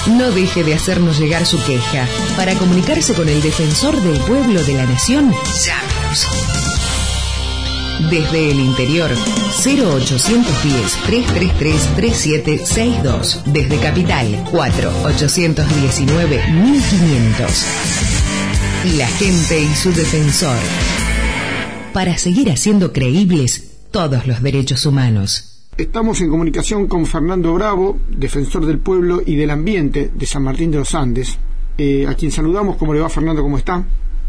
no deje de hacernos llegar su queja. Para comunicarse con el Defensor del Pueblo de la Nación, llámenos. Desde el interior, 0810-333-3762. Desde Capital, 4-819-1500. La gente y su defensor. Para seguir haciendo creíbles todos los derechos humanos. Estamos en comunicación con Fernando Bravo, defensor del pueblo y del ambiente de San Martín de los Andes, a quien saludamos. ¿Cómo le va, Fernando? ¿Cómo está?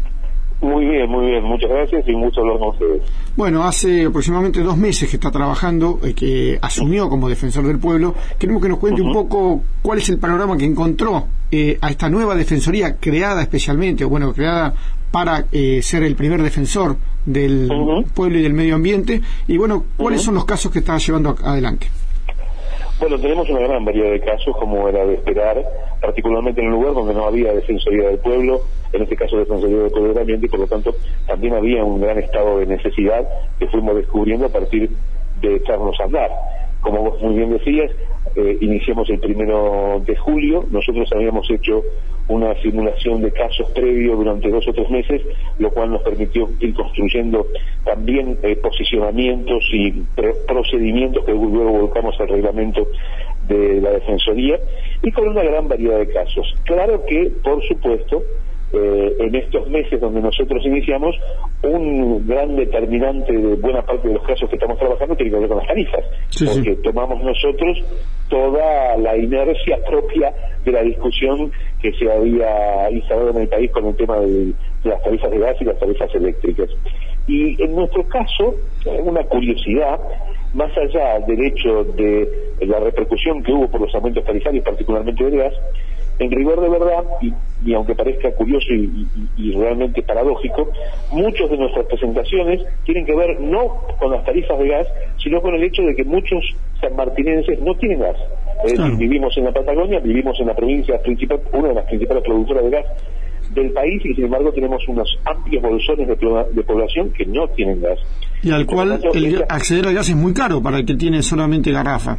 Muy bien, muchas gracias y mucho hablar con ustedes. Bueno, hace aproximadamente 2 meses que está trabajando, que asumió como defensor del pueblo. Queremos que nos cuente un poco cuál es el panorama que encontró a esta nueva defensoría creada especialmente, creada para ser el primer defensor del pueblo y del medio ambiente, y cuáles son los casos que está llevando adelante. Bueno, tenemos una gran variedad de casos, como era de esperar, particularmente en un lugar donde no había Defensoría del Pueblo, en este caso Defensoría del Pueblo y del Ambiente, y por lo tanto también había un gran estado de necesidad que fuimos descubriendo a partir de echarnos a andar. Como vos muy bien decías, iniciamos el 1 de julio, nosotros habíamos hecho una simulación de casos previo durante 2 o 3 meses, lo cual nos permitió ir construyendo también posicionamientos y procedimientos que luego volcamos al reglamento de la Defensoría, y con una gran variedad de casos. Claro que, por supuesto, en estos meses donde nosotros iniciamos, un gran determinante de buena parte de los casos que estamos trabajando tiene que ver con las tarifas, porque tomamos nosotros toda la inercia propia de la discusión que se había instalado en el país con el tema de las tarifas de gas y las tarifas eléctricas. Y en nuestro caso, una curiosidad, más allá del hecho de la repercusión que hubo por los aumentos tarifarios, particularmente del gas, en rigor de verdad, y aunque parezca curioso y realmente paradójico, muchas de nuestras presentaciones tienen que ver no con las tarifas de gas, sino con el hecho de que muchos sanmartinenses no tienen gas. Es decir, vivimos en la Patagonia, vivimos en la provincia principal, una de las principales productoras de gas del país, y sin embargo tenemos unos amplios bolsones de población que no tienen gas. Y al cual acceder al gas es muy caro para el que tiene solamente garrafa.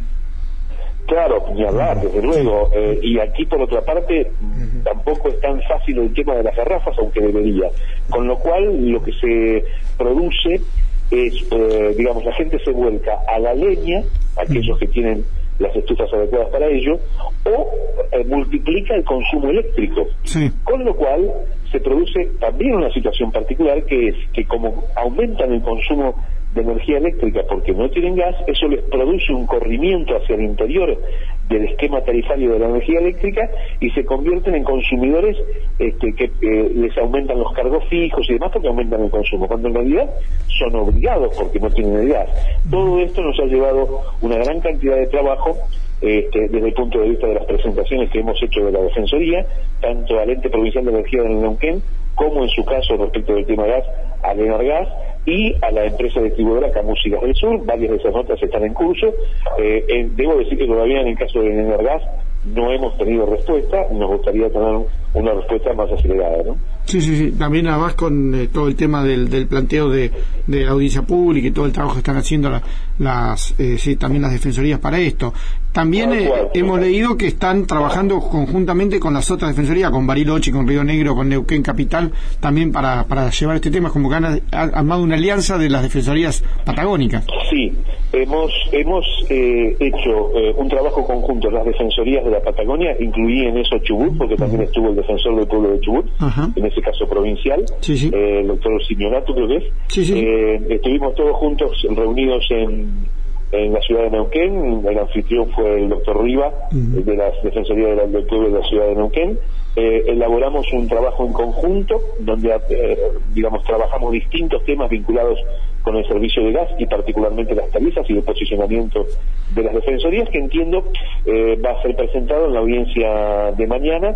Claro, ni hablar, desde luego, y aquí por otra parte tampoco es tan fácil el tema de las garrafas, aunque debería, con lo cual lo que se produce es, la gente se vuelca a la leña, aquellos que tienen las estufas adecuadas para ello, o multiplica el consumo eléctrico, con lo cual se produce también una situación particular, que es que como aumentan el consumo de energía eléctrica porque no tienen gas, eso les produce un corrimiento hacia el interior del esquema tarifario de la energía eléctrica y se convierten en consumidores que les aumentan los cargos fijos y demás porque aumentan el consumo, cuando en realidad son obligados porque no tienen el gas. Todo esto nos ha llevado una gran cantidad de trabajo desde el punto de vista de las presentaciones que hemos hecho de la Defensoría, tanto al Ente Provincial de Energía de Neuquén, como en su caso respecto del tema gas, al Energas, y a la empresa distribuidora Camus y Gas del Sur. Varias de esas notas están en curso. Debo decir que todavía en el caso del Energas no hemos tenido respuesta, nos gustaría tener una respuesta más acelerada, ¿no? Sí. También además con todo el tema del planteo de la audiencia pública y todo el trabajo que están haciendo también las defensorías para esto. También hemos leído que están trabajando conjuntamente con las otras defensorías, con Bariloche, con Río Negro, con Neuquén Capital, también para llevar este tema, como que han armado una alianza de las defensorías patagónicas. Sí, hemos hecho un trabajo conjunto en las defensorías de la Patagonia, incluí en eso Chubut, porque también estuvo el defensor del pueblo de Chubut, en ese caso provincial, el doctor Simeonato, creo que es. Estuvimos todos juntos reunidos en la ciudad de Neuquén. El anfitrión fue el doctor Riva, de la Defensoría del Pueblo de la ciudad de Neuquén. Elaboramos un trabajo en conjunto donde trabajamos distintos temas vinculados con el servicio de gas y particularmente las tarifas y el posicionamiento de las defensorías, que entiendo va a ser presentado en la audiencia de mañana.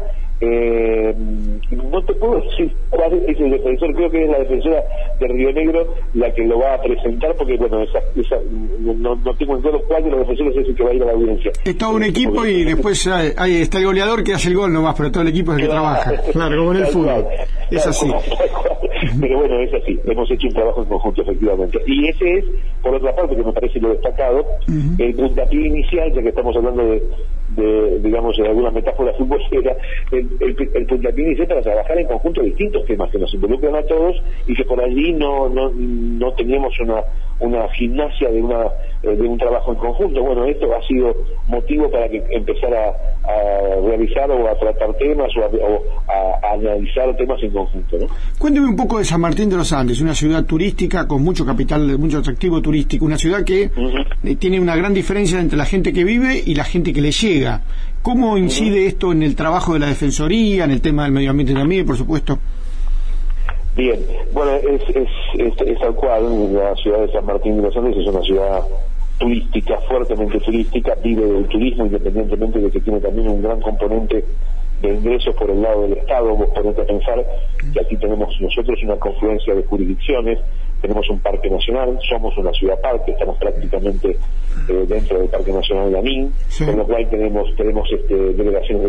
No te puedo decir cuál es el defensor, creo que es la defensora de Río Negro la que lo va a presentar, porque no tengo en claro cuál de los defensores es el que va a ir a la audiencia. Es todo un equipo y después está el goleador que hace el gol nomás, pero todo el equipo es el que trabaja, claro, como en el fútbol, es así. Pero bueno, es así, hemos hecho un trabajo en conjunto, efectivamente. Y ese es, por otra parte, que me parece lo destacado, el puntapié inicial, ya que estamos hablando de digamos, de alguna metáfora futbolera, el puntapié inicial para trabajar en conjunto distintos temas que nos involucran a todos y que por allí no teníamos una gimnasia de un trabajo en conjunto. Bueno, esto ha sido motivo para que empezara a realizar o a tratar temas o a analizar temas en conjunto, ¿no? Cuénteme un poco de San Martín de los Andes, una ciudad turística con mucho capital, mucho atractivo turístico, una ciudad que tiene una gran diferencia entre la gente que vive y la gente que le llega. ¿Cómo incide esto en el trabajo de la Defensoría, en el tema del medio ambiente también, por supuesto? Bien, bueno, es tal cual. La ciudad de San Martín de los Andes es una ciudad turística, fuertemente turística, vive del turismo, independientemente de que tiene también un gran componente de ingresos por el lado del Estado. Vos ponete a pensar que aquí tenemos nosotros una confluencia de jurisdicciones, tenemos un parque nacional, somos una ciudad parque, estamos prácticamente dentro del Parque Nacional de Anín, con lo cual tenemos delegaciones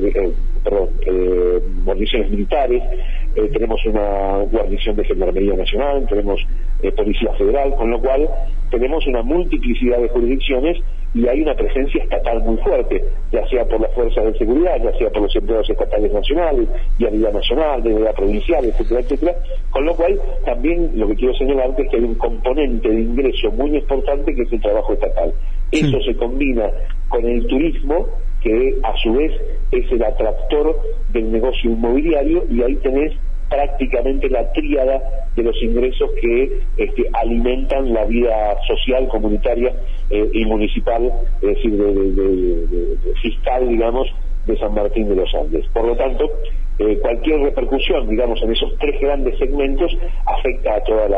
guarniciones militares, tenemos una guarnición de Gendarmería Nacional, tenemos Policía Federal, con lo cual tenemos una multiplicidad de jurisdicciones y hay una presencia estatal muy fuerte, ya sea por las fuerzas de seguridad, ya sea por los empleados estatales nacionales, vialidad nacional, vialidad provincial, etcétera, etcétera, con lo cual también lo que quiero señalar es que hay un componente de ingreso muy importante que es el trabajo estatal. Eso se combina con el turismo, que a su vez es el atractor del negocio inmobiliario, y ahí tenés prácticamente la tríada de los ingresos que alimentan la vida social, comunitaria y municipal, es decir, de fiscal, digamos, de San Martín de los Andes. Por lo tanto, cualquier repercusión, digamos, en esos tres grandes segmentos afecta a toda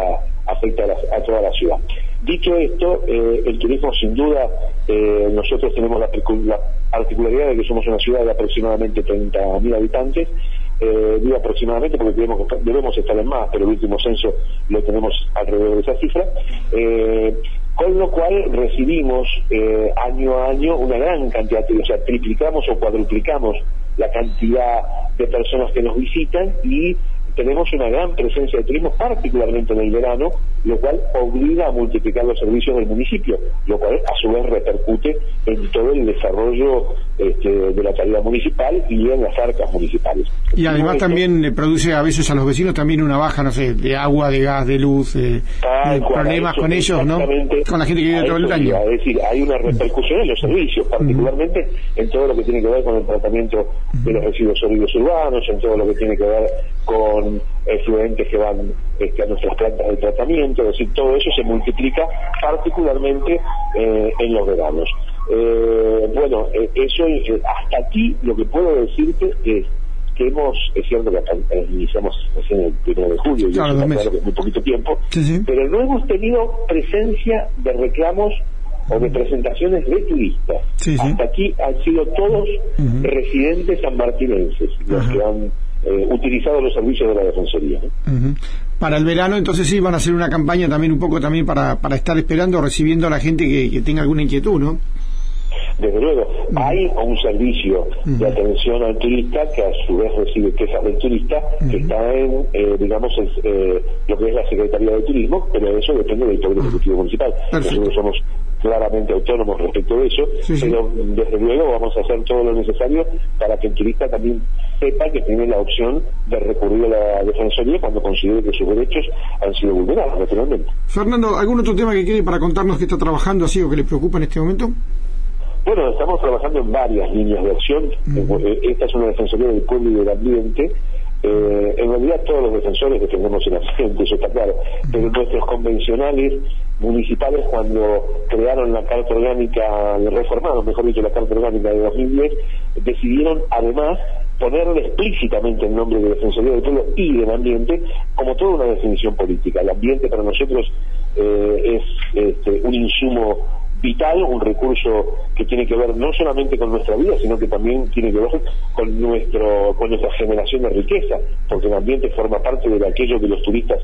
la ciudad. Dicho esto, el turismo, sin duda, nosotros tenemos la particularidad de que somos una ciudad de aproximadamente 30.000 habitantes. Digo aproximadamente porque debemos estar en más, pero el último censo lo tenemos alrededor de esa cifra, con lo cual recibimos año a año una gran cantidad, o sea, triplicamos o cuadruplicamos la cantidad de personas que nos visitan, y tenemos una gran presencia de turismo, particularmente en el verano, lo cual obliga a multiplicar los servicios del municipio, lo cual a su vez repercute en todo el desarrollo de la calidad municipal y en las arcas municipales. Y además también le produce a veces a los vecinos también una baja, no sé, de agua, de gas, de luz, problemas con ellos, ¿no? Con la gente que vive todo el año. Es decir, hay una repercusión en los servicios, particularmente en todo lo que tiene que ver con el tratamiento de los residuos sólidos urbanos, en todo lo que tiene que ver con efluentes que van a nuestras plantas de tratamiento, es decir, todo eso se multiplica particularmente en los veranos. Bueno, eso hasta aquí lo que puedo decirte es que es cierto que iniciamos recién el 1 de julio, y claro, eso que es muy poquito tiempo, pero no hemos tenido presencia de reclamos o de presentaciones de turistas. Hasta aquí han sido todos residentes sanmartinenses los que han utilizado los servicios de la Defensoría, ¿no? Para el verano, entonces sí van a hacer una campaña también un poco también para estar esperando, recibiendo a la gente que tenga alguna inquietud, ¿no? Desde luego, hay un servicio de atención al turista que a su vez recibe quejas del turista, que está en, digamos, lo que es la Secretaría de Turismo, pero eso depende del Poder Ejecutivo Municipal. Nosotros somos claramente autónomos respecto de eso, pero desde luego vamos a hacer todo lo necesario para que el turista también sepa que tiene la opción de recurrir a la Defensoría cuando considere que sus derechos han sido vulnerados, naturalmente. Fernando, ¿algún otro tema que quede para contarnos que está trabajando así o que le preocupa en este momento? Bueno, estamos trabajando en varias líneas de acción. Esta es una Defensoría del Pueblo y del Ambiente. En realidad todos los defensores defendemos el ambiente, eso está claro, pero nuestros convencionales municipales, cuando crearon la Carta Orgánica, reformaron, mejor dicho, la Carta Orgánica de 2010, decidieron además ponerle explícitamente el nombre de Defensoría del Pueblo y del Ambiente como toda una definición política. El ambiente para nosotros es un insumo vital, un recurso que tiene que ver no solamente con nuestra vida, sino que también tiene que ver con nuestra generación de riqueza, porque el ambiente forma parte de aquello que los turistas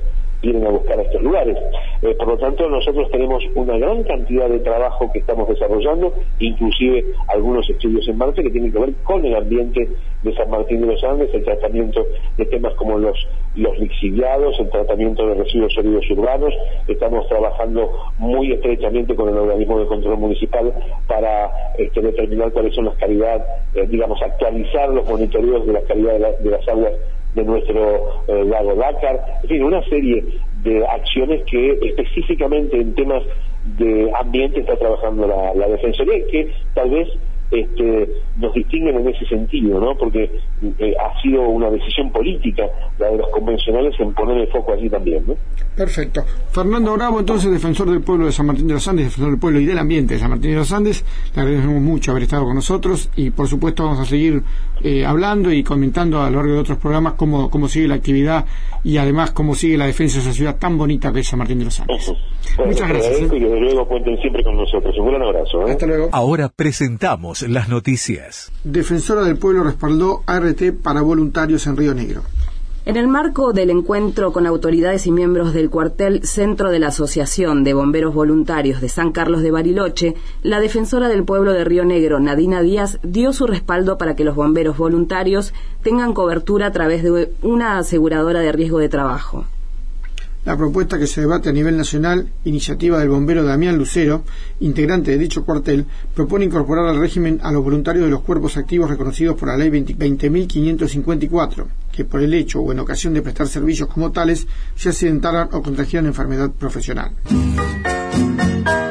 vienen a buscar a estos lugares. Por lo tanto, nosotros tenemos una gran cantidad de trabajo que estamos desarrollando, inclusive algunos estudios en marcha que tienen que ver con el ambiente de San Martín de los Andes, el tratamiento de temas como los lixiviados, el tratamiento de residuos sólidos urbanos. Estamos trabajando muy estrechamente con el organismo de control municipal para determinar cuáles son las calidades, actualizar los monitoreos de la calidad de las aguas de nuestro lago Dácar. En fin, una serie de acciones que específicamente en temas de ambiente está trabajando la Defensoría, y que tal vez nos distinguen en ese sentido, ¿no? Porque ha sido una decisión política la de los convencionales en poner el foco allí también, ¿no? Perfecto. Fernando Bravo, entonces, defensor del pueblo de San Martín de los Andes, defensor del pueblo y del ambiente de San Martín de los Andes. Le agradecemos mucho haber estado con nosotros y, por supuesto, vamos a seguir hablando y comentando a lo largo de otros programas cómo sigue la actividad y, además, cómo sigue la defensa de esa ciudad tan bonita que es San Martín de los Andes. Bueno, muchas gracias. Y desde luego cuenten siempre con nosotros. Un gran abrazo. Hasta luego. Ahora presentamos las noticias. Defensora del Pueblo respaldó ART para voluntarios en Río Negro. En el marco del encuentro con autoridades y miembros del cuartel Centro de la Asociación de Bomberos Voluntarios de San Carlos de Bariloche, la defensora del pueblo de Río Negro, Nadina Díaz, dio su respaldo para que los bomberos voluntarios tengan cobertura a través de una aseguradora de riesgo de trabajo. La propuesta que se debate a nivel nacional, iniciativa del bombero Damián Lucero, integrante de dicho cuartel, propone incorporar al régimen a los voluntarios de los cuerpos activos reconocidos por la Ley 20.554, que por el hecho o en ocasión de prestar servicios como tales, se accidentaran o contrajeran enfermedad profesional.